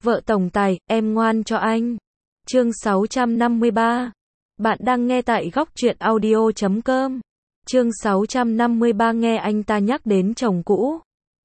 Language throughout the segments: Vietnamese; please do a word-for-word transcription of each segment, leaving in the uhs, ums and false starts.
Vợ tổng tài, em ngoan cho anh. Chương sáu trăm năm mươi ba. Bạn đang nghe tại góc truyện audio chấm com. Chương sáu trăm năm mươi ba nghe anh ta nhắc đến chồng cũ.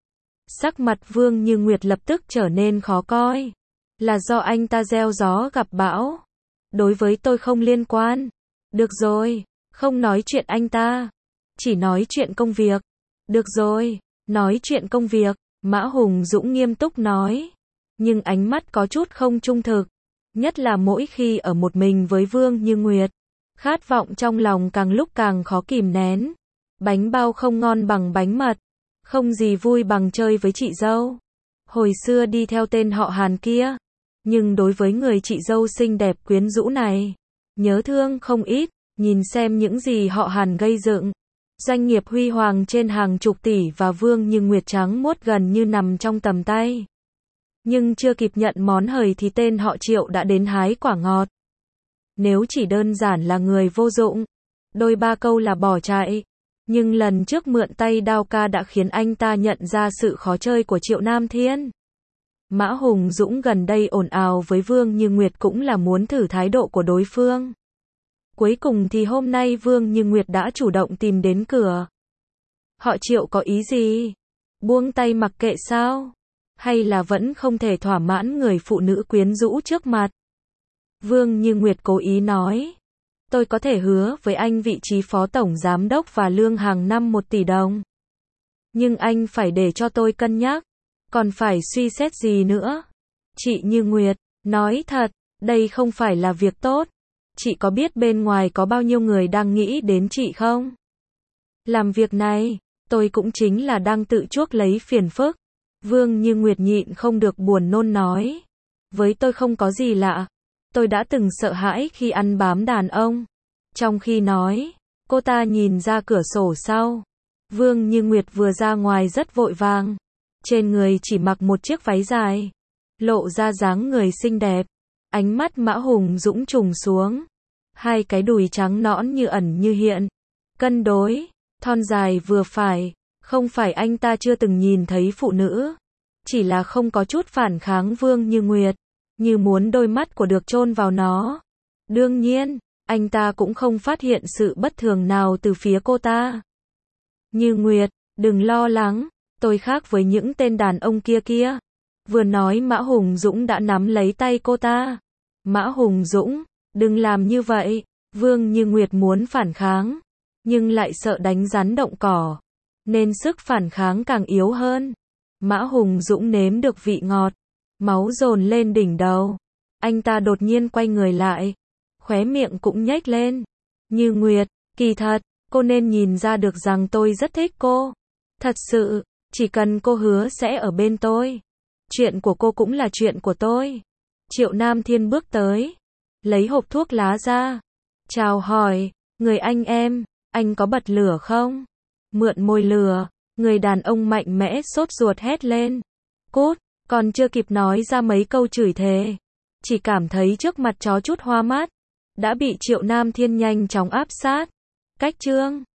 Sắc mặt Vương Như Nguyệt lập tức trở nên khó coi. Là do anh ta gieo gió gặp bão. Đối với tôi không liên quan. Được rồi, không nói chuyện anh ta. Chỉ nói chuyện công việc. Được rồi, nói chuyện công việc. Mã Hùng Dũng nghiêm túc nói. Nhưng ánh mắt có chút không trung thực. Nhất là mỗi khi ở một mình với Vương Như Nguyệt. Khát vọng trong lòng càng lúc càng khó kìm nén. Bánh bao không ngon bằng bánh mật. Không gì vui bằng chơi với chị dâu. Hồi xưa đi theo tên họ Hàn kia. Nhưng đối với người chị dâu xinh đẹp quyến rũ này, nhớ thương không ít. Nhìn xem những gì họ Hàn gây dựng. Doanh nghiệp huy hoàng trên hàng chục tỷ và Vương Như Nguyệt trắng muốt gần như nằm trong tầm tay. Nhưng chưa kịp nhận món hời thì tên họ Triệu đã đến hái quả ngọt. Nếu chỉ đơn giản là người vô dụng, đôi ba câu là bỏ chạy. Nhưng lần trước mượn tay đao ca đã khiến anh ta nhận ra sự khó chơi của Triệu Nam Thiên. Mã Hùng Dũng gần đây ồn ào với Vương Như Nguyệt cũng là muốn thử thái độ của đối phương. Cuối cùng thì hôm nay Vương Như Nguyệt đã chủ động tìm đến cửa. Họ Triệu có ý gì? Buông tay mặc kệ sao? Hay là vẫn không thể thỏa mãn người phụ nữ quyến rũ trước mặt? Vương Như Nguyệt cố ý nói. Tôi có thể hứa với anh vị trí phó tổng giám đốc và lương hàng năm một tỷ đồng. Nhưng anh phải để cho tôi cân nhắc. Còn phải suy xét gì nữa? Chị Như Nguyệt, nói thật, đây không phải là việc tốt. Chị có biết bên ngoài có bao nhiêu người đang nghĩ đến chị không? Làm việc này, tôi cũng chính là đang tự chuốc lấy phiền phức. Vương Như Nguyệt nhịn không được buồn nôn nói. Với tôi không có gì lạ. Tôi đã từng sợ hãi khi ăn bám đàn ông. Trong khi nói, cô ta nhìn ra cửa sổ sau. Vương Như Nguyệt vừa ra ngoài rất vội vàng. Trên người chỉ mặc một chiếc váy dài. Lộ ra dáng người xinh đẹp. Ánh mắt Mã Hùng Dũng trùng xuống. Hai cái đùi trắng nõn như ẩn như hiện. Cân đối, thon dài vừa phải. Không phải anh ta chưa từng nhìn thấy phụ nữ. Chỉ là không có chút phản kháng Vương Như Nguyệt. Như muốn đôi mắt của được chôn vào nó. Đương nhiên, anh ta cũng không phát hiện sự bất thường nào từ phía cô ta. Như Nguyệt, đừng lo lắng. Tôi khác với những tên đàn ông kia kia. Vừa nói Mã Hùng Dũng đã nắm lấy tay cô ta. Mã Hùng Dũng, đừng làm như vậy. Vương Như Nguyệt muốn phản kháng. Nhưng lại sợ đánh rắn động cỏ. Nên sức phản kháng càng yếu hơn. Mã Hùng Dũng nếm được vị ngọt. Máu dồn lên đỉnh đầu. Anh ta đột nhiên quay người lại. Khóe miệng cũng nhếch lên. Như Nguyệt, kỳ thật, cô nên nhìn ra được rằng tôi rất thích cô. Thật sự, chỉ cần cô hứa sẽ ở bên tôi. Chuyện của cô cũng là chuyện của tôi. Triệu Nam Thiên bước tới. Lấy hộp thuốc lá ra. Chào hỏi, người anh em, anh có bật lửa không? Mượn mồi lửa, người đàn ông mạnh mẽ sốt ruột hét lên. Cút, còn chưa kịp nói ra mấy câu chửi thề. Chỉ cảm thấy trước mặt chó chút hoa mắt. Đã bị Triệu Nam Thiên nhanh chóng áp sát. Cách chương.